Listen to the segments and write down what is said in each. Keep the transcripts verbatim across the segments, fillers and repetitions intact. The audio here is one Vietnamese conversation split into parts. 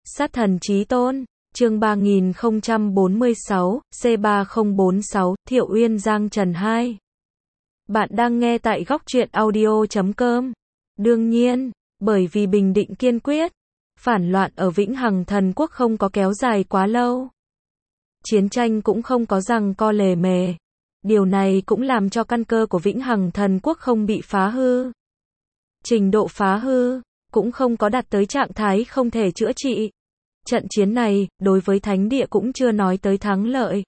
Sát thần chí tôn, chương ba nghìn không trăm bốn mươi sáu, C ba không bốn sáu, Thiệu Uyên Giang Trần hai. Bạn đang nghe tại góc truyện audio chấm com. Đương nhiên, bởi vì bình định kiên quyết, phản loạn ở Vĩnh Hằng Thần Quốc không có kéo dài quá lâu. Chiến tranh cũng không có rằng co lề mề. Điều này cũng làm cho căn cơ của Vĩnh Hằng Thần Quốc không bị phá hư. Trình độ phá hư cũng không có đạt tới trạng thái không thể chữa trị. Trận chiến này, đối với Thánh Địa cũng chưa nói tới thắng lợi.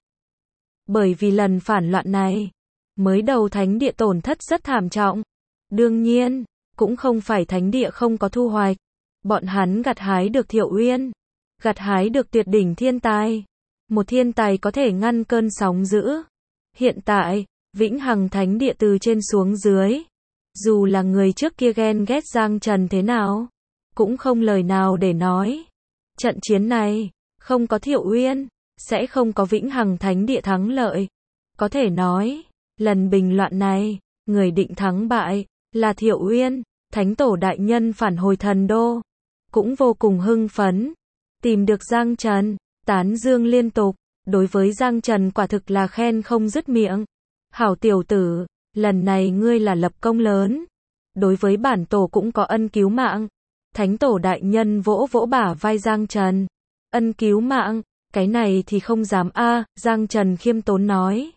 Bởi vì lần phản loạn này, mới đầu Thánh Địa tổn thất rất thảm trọng. Đương nhiên, cũng không phải Thánh Địa không có thu hoạch. Bọn hắn gặt hái được Thiệu Uyên, gặt hái được tuyệt đỉnh thiên tài. Một thiên tài có thể ngăn cơn sóng dữ. Hiện tại, Vĩnh Hằng Thánh Địa từ trên xuống dưới, dù là người trước kia ghen ghét Giang Trần thế nào, cũng không lời nào để nói. Trận chiến này, không có Thiệu Uyên, sẽ không có Vĩnh Hằng Thánh Địa thắng lợi. Có thể nói, lần bình loạn này, người định thắng bại, là Thiệu Uyên. Thánh Tổ Đại Nhân phản hồi thần đô, cũng vô cùng hưng phấn. Tìm được Giang Trần, tán dương liên tục. Đối với Giang Trần quả thực là khen không dứt miệng. Hảo tiểu tử, lần này ngươi là lập công lớn. Đối với bản tổ cũng có ân cứu mạng. Thánh Tổ Đại Nhân vỗ vỗ bả vai Giang Trần. Ân cứu mạng, cái này thì không dám a, Giang Trần khiêm tốn nói.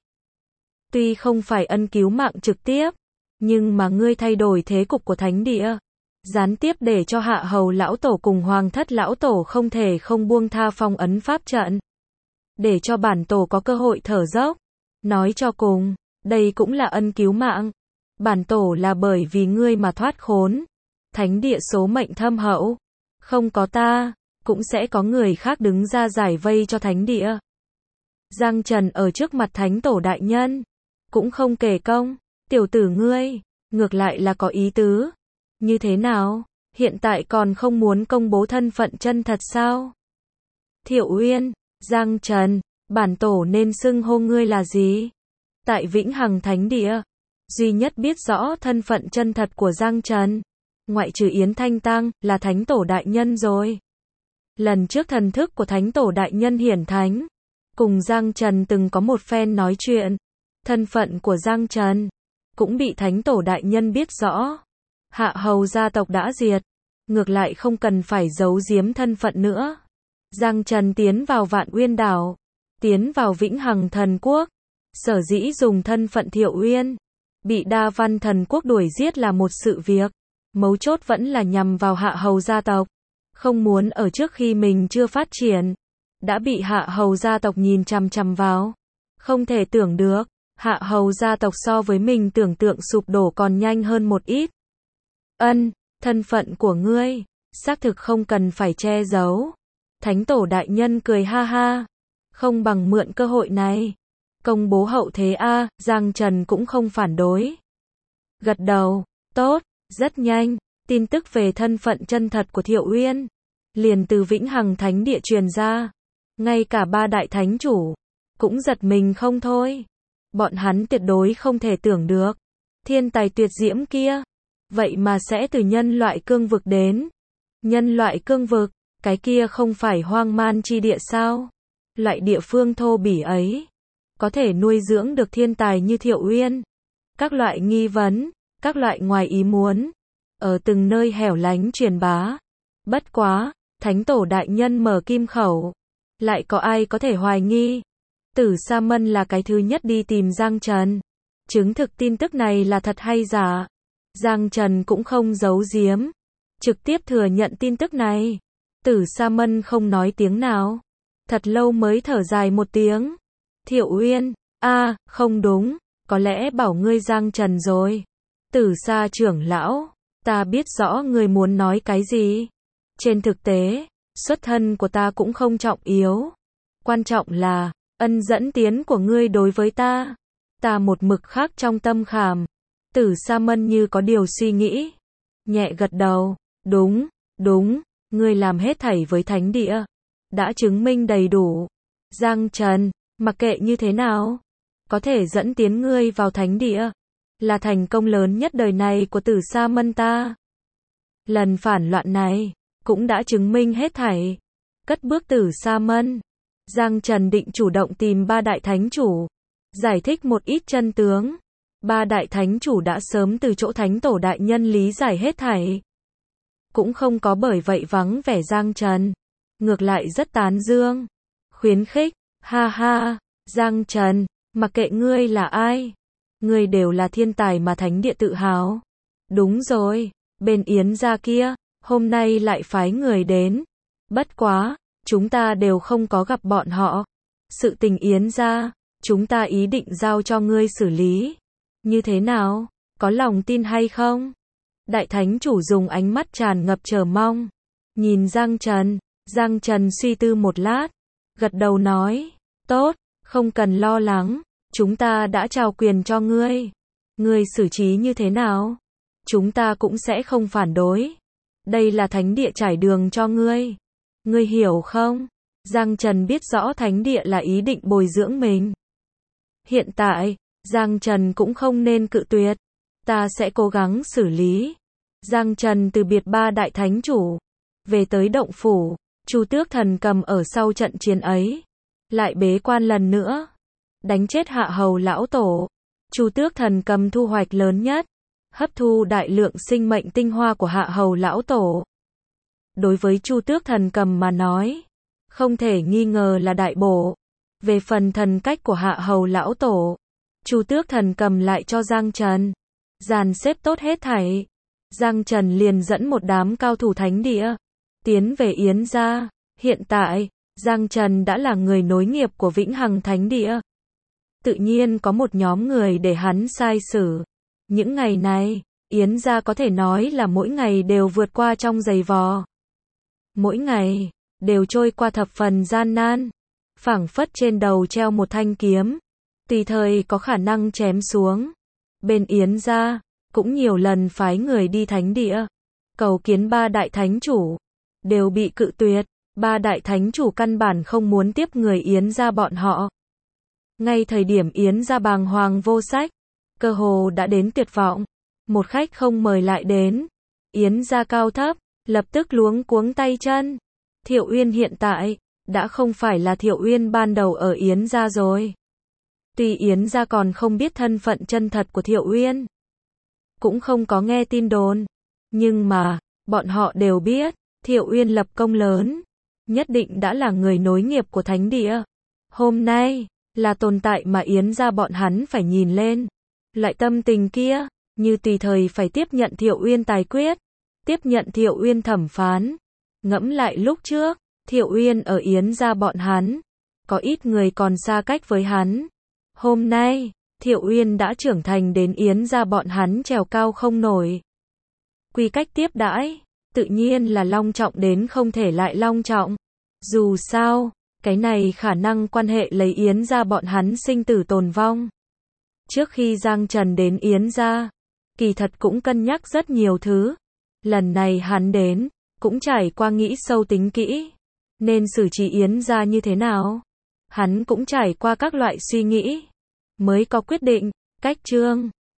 Tuy không phải ân cứu mạng trực tiếp, nhưng mà ngươi thay đổi thế cục của Thánh Địa, gián tiếp để cho Hạ Hầu lão tổ cùng Hoàng Thất lão tổ không thể không buông tha phong ấn pháp trận. Để cho bản tổ có cơ hội thở dốc. Nói cho cùng, đây cũng là ân cứu mạng. Bản tổ là bởi vì ngươi mà thoát khốn. Thánh Địa số mệnh thâm hậu. Không có ta, cũng sẽ có người khác đứng ra giải vây cho Thánh Địa. Giang Trần ở trước mặt Thánh Tổ Đại Nhân, cũng không kể công. Tiểu tử ngươi, ngược lại là có ý tứ. Như thế nào, hiện tại còn không muốn công bố thân phận chân thật sao? Thiệu Uyên, Giang Trần, bản tổ nên xưng hô ngươi là gì? Tại Vĩnh Hằng Thánh Địa, duy nhất biết rõ thân phận chân thật của Giang Trần, ngoại trừ Yến Thanh Tăng, là Thánh Tổ Đại Nhân rồi. Lần trước thần thức của Thánh Tổ Đại Nhân hiển thánh, cùng Giang Trần từng có một phen nói chuyện. Thân phận của Giang Trần cũng bị Thánh Tổ Đại Nhân biết rõ. Hạ Hầu gia tộc đã diệt, ngược lại không cần phải giấu giếm thân phận nữa. Giang Trần tiến vào Vạn Uyên Đảo, tiến vào Vĩnh Hằng Thần Quốc, sở dĩ dùng thân phận Thiệu Uyên, bị Đa Văn Thần Quốc đuổi giết là một sự việc, mấu chốt vẫn là nhằm vào Hạ Hầu gia tộc, không muốn ở trước khi mình chưa phát triển, đã bị Hạ Hầu gia tộc nhìn chằm chằm vào. Không thể tưởng được, Hạ Hầu gia tộc so với mình tưởng tượng sụp đổ còn nhanh hơn một ít. Ân, thân phận của ngươi, xác thực không cần phải che giấu. Thánh Tổ Đại Nhân cười ha ha, không bằng mượn cơ hội này, công bố hậu thế a, Giang Trần cũng không phản đối. Gật đầu, tốt, rất nhanh, tin tức về thân phận chân thật của Thiệu Uyên, liền từ Vĩnh Hằng Thánh Địa truyền ra. Ngay cả ba đại thánh chủ, cũng giật mình không thôi. Bọn hắn tuyệt đối không thể tưởng được, thiên tài tuyệt diễm kia, vậy mà sẽ từ nhân loại cương vực đến. Nhân loại cương vực, cái kia không phải hoang man chi địa sao? Loại địa phương thô bỉ ấy, có thể nuôi dưỡng được thiên tài như Thiệu Uyên. Các loại nghi vấn, các loại ngoài ý muốn, ở từng nơi hẻo lánh truyền bá. Bất quá, Thánh Tổ Đại Nhân mở kim khẩu, lại có ai có thể hoài nghi? Tử Sa Mân là cái thứ nhất đi tìm Giang Trần, chứng thực tin tức này là thật hay giả. Giang Trần cũng không giấu giếm, trực tiếp thừa nhận tin tức này. Tử Sa Mân không nói tiếng nào, thật lâu mới thở dài một tiếng. Thiệu Uyên, a, không đúng, có lẽ bảo ngươi Giang Trần rồi. Tử Sa trưởng lão, ta biết rõ ngươi muốn nói cái gì. Trên thực tế, xuất thân của ta cũng không trọng yếu. Quan trọng là, ân dẫn tiến của ngươi đối với ta. Ta một mực khắc trong tâm khảm. Tử Sa Mân như có điều suy nghĩ, nhẹ gật đầu, đúng, đúng, ngươi làm hết thảy với Thánh Địa, đã chứng minh đầy đủ. Giang Trần, mặc kệ như thế nào, có thể dẫn tiến ngươi vào Thánh Địa, là thành công lớn nhất đời này của Tử Sa Mân ta. Lần phản loạn này, cũng đã chứng minh hết thảy. cất bước từ xa mân. Giang Trần định chủ động tìm ba đại thánh chủ, giải thích một ít chân tướng. Ba đại thánh chủ đã sớm từ chỗ thánh tổ đại nhân lý giải hết thảy. Cũng không có bởi vậy vắng vẻ Giang Trần. Ngược lại rất tán dương. Khuyến khích, ha ha, Giang Trần, mặc kệ ngươi là ai. Ngươi đều là thiên tài mà thánh địa tự hào. Đúng rồi, bên Yến gia kia, hôm nay lại phái người đến. Bất quá, chúng ta đều không có gặp bọn họ. Sự tình Yến gia, chúng ta ý định giao cho ngươi xử lý. Như thế nào? Có lòng tin hay không? Đại thánh chủ dùng ánh mắt tràn ngập chờ mong. Nhìn Giang Trần, Giang Trần suy tư một lát. Gật đầu nói, tốt, không cần lo lắng. Chúng ta đã trao quyền cho ngươi. Ngươi xử trí như thế nào? Chúng ta cũng sẽ không phản đối. Đây là thánh địa trải đường cho ngươi. Ngươi hiểu không? Giang Trần biết rõ thánh địa là ý định bồi dưỡng mình. Hiện tại, Giang Trần cũng không nên cự tuyệt. Ta sẽ cố gắng xử lý. Giang Trần từ biệt ba đại thánh chủ. Về tới động phủ, Chu Tước Thần Cầm ở sau trận chiến ấy. Lại bế quan lần nữa. Đánh chết Hạ Hầu lão tổ. Chu Tước Thần Cầm thu hoạch lớn nhất. Hấp thu đại lượng sinh mệnh tinh hoa của Hạ Hầu lão tổ. Đối với Chu Tước Thần Cầm mà nói, không thể nghi ngờ là đại bổ. Về phần thần cách của Hạ Hầu lão tổ, Chu Tước Thần Cầm lại cho Giang Trần. Dàn xếp tốt hết thảy. Giang Trần liền dẫn một đám cao thủ thánh địa, tiến về Yến gia. Hiện tại, Giang Trần đã là người nối nghiệp của Vĩnh Hằng Thánh Địa. Tự nhiên có một nhóm người để hắn sai xử. Những ngày này, Yến gia có thể nói là mỗi ngày đều vượt qua trong giày vò. Mỗi ngày, đều trôi qua thập phần gian nan. Phảng phất trên đầu treo một thanh kiếm. Tùy thời có khả năng chém xuống. Bên Yến gia, cũng nhiều lần phái người đi thánh địa. Cầu kiến ba đại thánh chủ. Đều bị cự tuyệt. Ba đại thánh chủ căn bản không muốn tiếp người Yến gia bọn họ. Ngay thời điểm Yến gia bàng hoàng vô sách. Cơ hồ đã đến tuyệt vọng. Một khách không mời lại đến. Yến gia cao thấp, lập tức luống cuống tay chân. Thiệu Uyên hiện tại, đã không phải là Thiệu Uyên ban đầu ở Yến gia rồi. Tuy Yến gia còn không biết thân phận chân thật của Thiệu Uyên. Cũng không có nghe tin đồn. Nhưng mà, bọn họ đều biết, Thiệu Uyên lập công lớn. Nhất định đã là người nối nghiệp của thánh địa. Hôm nay, là tồn tại mà Yến gia bọn hắn phải nhìn lên. Loại tâm tình kia, như tùy thời phải tiếp nhận Thiệu Uyên tài quyết. Tiếp nhận Thiệu Uyên thẩm phán. Ngẫm lại lúc trước, Thiệu Uyên ở Yến gia bọn hắn. Có ít người còn xa cách với hắn. Hôm nay, Thiệu Uyên đã trưởng thành đến Yến gia bọn hắn trèo cao không nổi. Quy cách tiếp đãi, tự nhiên là long trọng đến không thể lại long trọng. Dù sao, cái này khả năng quan hệ lấy Yến gia bọn hắn sinh tử tồn vong. Trước khi Giang Trần đến Yến gia, kỳ thật cũng cân nhắc rất nhiều thứ. Lần này hắn đến, cũng trải qua nghĩ sâu tính kỹ. Nên xử trí Yến gia như thế nào? Hắn cũng trải qua các loại suy nghĩ. Mới có quyết định, cách chương.